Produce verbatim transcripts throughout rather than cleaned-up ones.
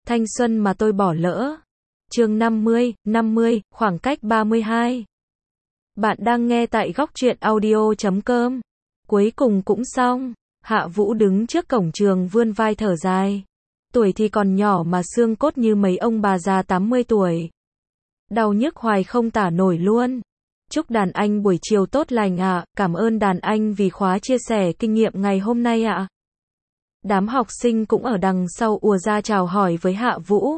Thanh xuân mà tôi bỏ lỡ. Chương năm mươi, năm mươi, khoảng cách ba mươi hai. Bạn đang nghe tại góc truyện audio chấm com. Cuối cùng cũng xong. Hạ Vũ đứng trước cổng trường vươn vai thở dài. Tuổi thì còn nhỏ mà xương cốt như mấy ông bà già tám mươi tuổi. Đau nhức hoài không tả nổi luôn. Chúc đàn anh buổi chiều tốt lành ạ, à. Cảm ơn đàn anh vì khóa chia sẻ kinh nghiệm ngày hôm nay ạ. À. Đám học sinh cũng ở đằng sau ùa ra chào hỏi với Hạ Vũ.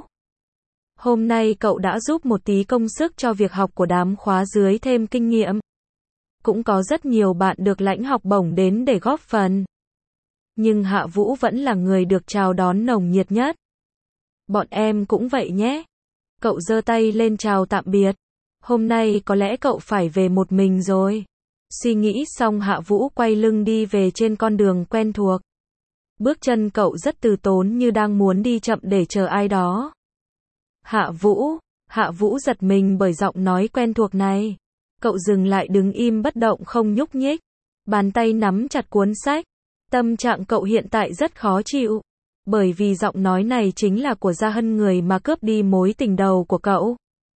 Hôm nay cậu đã giúp một tí công sức cho việc học của đám khóa dưới thêm kinh nghiệm. Cũng có rất nhiều bạn được lãnh học bổng đến để góp phần. Nhưng Hạ Vũ vẫn là người được chào đón nồng nhiệt nhất. Bọn em cũng vậy nhé. Cậu giơ tay lên chào tạm biệt. Hôm nay có lẽ cậu phải về một mình rồi. Suy nghĩ xong Hạ Vũ quay lưng đi về trên con đường quen thuộc. Bước chân cậu rất từ tốn như đang muốn đi chậm để chờ ai đó. Hạ Vũ, Hạ Vũ giật mình bởi giọng nói quen thuộc này. Cậu dừng lại đứng im bất động không nhúc nhích. Bàn tay nắm chặt cuốn sách. Tâm trạng cậu hiện tại rất khó chịu. Bởi vì giọng nói này chính là của Gia Hân, người mà cướp đi mối tình đầu của cậu.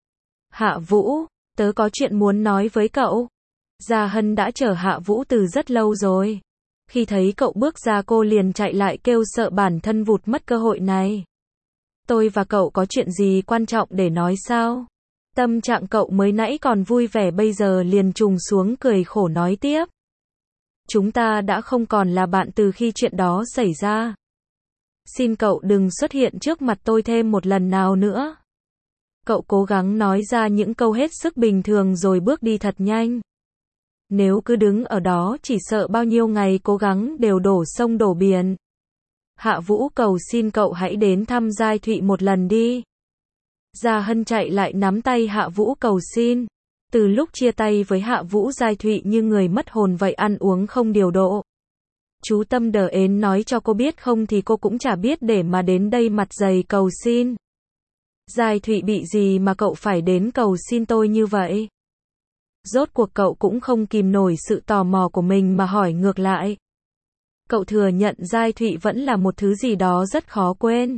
Hạ Vũ, tớ có chuyện muốn nói với cậu. Gia Hân đã chờ Hạ Vũ từ rất lâu rồi. Khi thấy cậu bước ra cô liền chạy lại kêu sợ bản thân vụt mất cơ hội này. Tôi và cậu có chuyện gì quan trọng để nói sao? Tâm trạng cậu mới nãy còn vui vẻ bây giờ liền trùng xuống cười khổ nói tiếp. Chúng ta đã không còn là bạn từ khi chuyện đó xảy ra. Xin cậu đừng xuất hiện trước mặt tôi thêm một lần nào nữa. Cậu cố gắng nói ra những câu hết sức bình thường rồi bước đi thật nhanh. Nếu cứ đứng ở đó chỉ sợ bao nhiêu ngày cố gắng đều đổ sông đổ biển. Hạ Vũ cầu xin cậu hãy đến thăm Giai Thụy một lần đi. Gia Hân chạy lại nắm tay Hạ Vũ cầu xin. Từ lúc chia tay với Hạ Vũ, Giai Thụy như người mất hồn vậy, ăn uống không điều độ. Chú Tâm đờ ến nói cho cô biết, không thì cô cũng chả biết để mà đến đây mặt dày cầu xin. Giai Thụy bị gì mà cậu phải đến cầu xin tôi như vậy? Rốt cuộc cậu cũng không kìm nổi sự tò mò của mình mà hỏi ngược lại. Cậu thừa nhận Giai Thụy vẫn là một thứ gì đó rất khó quên.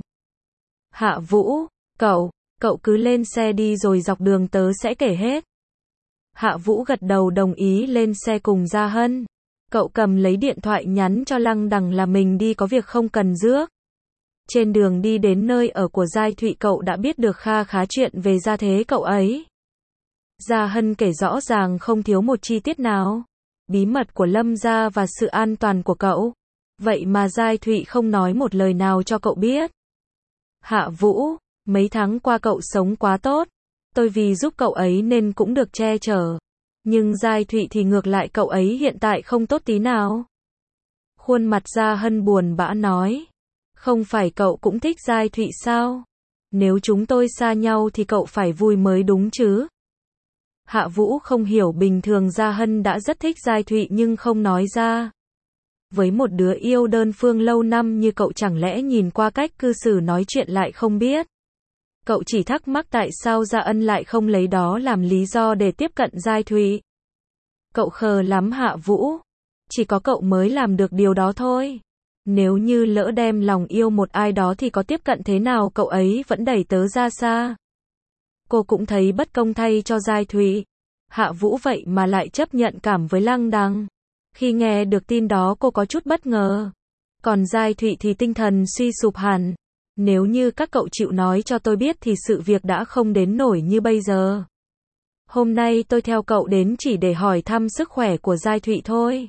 Hạ Vũ, cậu, cậu cứ lên xe đi rồi dọc đường tớ sẽ kể hết. Hạ Vũ gật đầu đồng ý lên xe cùng Gia Hân. Cậu cầm lấy điện thoại nhắn cho Lăng Đằng là mình đi có việc không cần rước. Trên đường đi đến nơi ở của Giai Thụy cậu đã biết được kha khá chuyện về gia thế cậu ấy. Gia Hân kể rõ ràng không thiếu một chi tiết nào. Bí mật của Lâm gia và sự an toàn của cậu. Vậy mà Giai Thụy không nói một lời nào cho cậu biết. Hạ Vũ, mấy tháng qua cậu sống quá tốt. Tôi vì giúp cậu ấy nên cũng được che chở. Nhưng Giai Thụy thì ngược lại, cậu ấy hiện tại không tốt tí nào. Khuôn mặt Gia Hân buồn bã nói. Không phải cậu cũng thích Giai Thụy sao? Nếu chúng tôi xa nhau thì cậu phải vui mới đúng chứ. Hạ Vũ không hiểu, bình thường Gia Hân đã rất thích Giai Thụy nhưng không nói ra. Với một đứa yêu đơn phương lâu năm như cậu, chẳng lẽ nhìn qua cách cư xử nói chuyện lại không biết. Cậu chỉ thắc mắc tại sao Gia Ân lại không lấy đó làm lý do để tiếp cận Giai Thụy. Cậu khờ lắm Hạ Vũ. Chỉ có cậu mới làm được điều đó thôi. Nếu như lỡ đem lòng yêu một ai đó thì có tiếp cận thế nào cậu ấy vẫn đẩy tớ ra xa. Cô cũng thấy bất công thay cho Giai Thụy. Hạ Vũ vậy mà lại chấp nhận cảm với Lăng Đằng. Khi nghe được tin đó cô có chút bất ngờ. Còn Giai Thụy thì tinh thần suy sụp hẳn. Nếu như các cậu chịu nói cho tôi biết thì sự việc đã không đến nổi như bây giờ. Hôm nay tôi theo cậu đến chỉ để hỏi thăm sức khỏe của Giai Thụy thôi.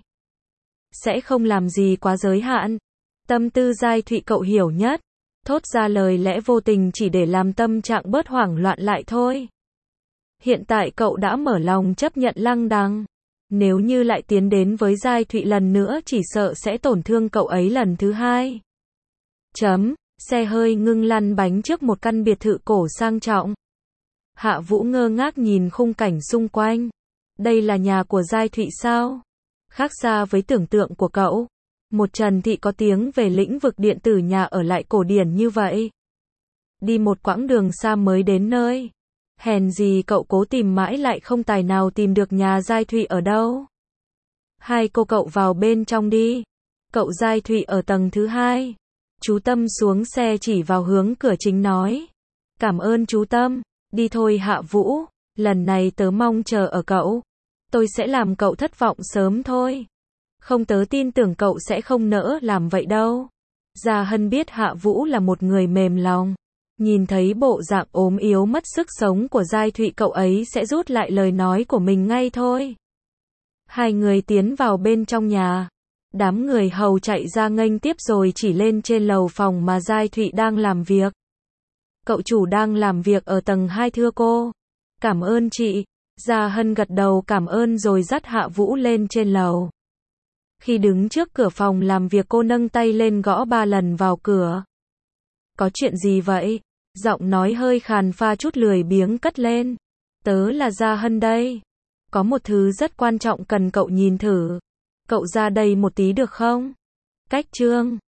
Sẽ không làm gì quá giới hạn. Tâm tư Giai Thụy cậu hiểu nhất. Thốt ra lời lẽ vô tình chỉ để làm tâm trạng bớt hoảng loạn lại thôi. Hiện tại cậu đã mở lòng chấp nhận Lăng Đằng. Nếu như lại tiến đến với Giai Thụy lần nữa chỉ sợ sẽ tổn thương cậu ấy lần thứ hai. Chấm. Xe hơi ngưng lăn bánh trước một căn biệt thự cổ sang trọng. Hạ Vũ ngơ ngác nhìn khung cảnh xung quanh. Đây là nhà của Giai Thụy sao? Khác xa với tưởng tượng của cậu. Một Trần Thị có tiếng về lĩnh vực điện tử, nhà ở lại cổ điển như vậy. Đi một quãng đường xa mới đến nơi. Hèn gì cậu cố tìm mãi lại không tài nào tìm được nhà Giai Thụy ở đâu. Hai cô cậu vào bên trong đi. Cậu Giai Thụy ở tầng thứ hai. Chú Tâm xuống xe chỉ vào hướng cửa chính nói. Cảm ơn chú Tâm, đi thôi Hạ Vũ, lần này tớ mong chờ ở cậu. Tôi sẽ làm cậu thất vọng sớm thôi. Không, tớ tin tưởng cậu sẽ không nỡ làm vậy đâu. Gia Hân biết Hạ Vũ là một người mềm lòng. Nhìn thấy bộ dạng ốm yếu mất sức sống của Giai Thụy, cậu ấy sẽ rút lại lời nói của mình ngay thôi. Hai người tiến vào bên trong nhà. Đám người hầu chạy ra nghênh tiếp rồi chỉ lên trên lầu phòng mà Giai Thụy đang làm việc. Cậu chủ đang làm việc ở tầng hai thưa cô. Cảm ơn chị. Gia Hân gật đầu cảm ơn rồi dắt Hạ Vũ lên trên lầu. Khi đứng trước cửa phòng làm việc, cô nâng tay lên gõ ba lần vào cửa. Có chuyện gì vậy? Giọng nói hơi khàn pha chút lười biếng cất lên. Tớ là Gia Hân đây. Có một thứ rất quan trọng cần cậu nhìn thử. Cậu ra đây một tí được không? Cách Trương.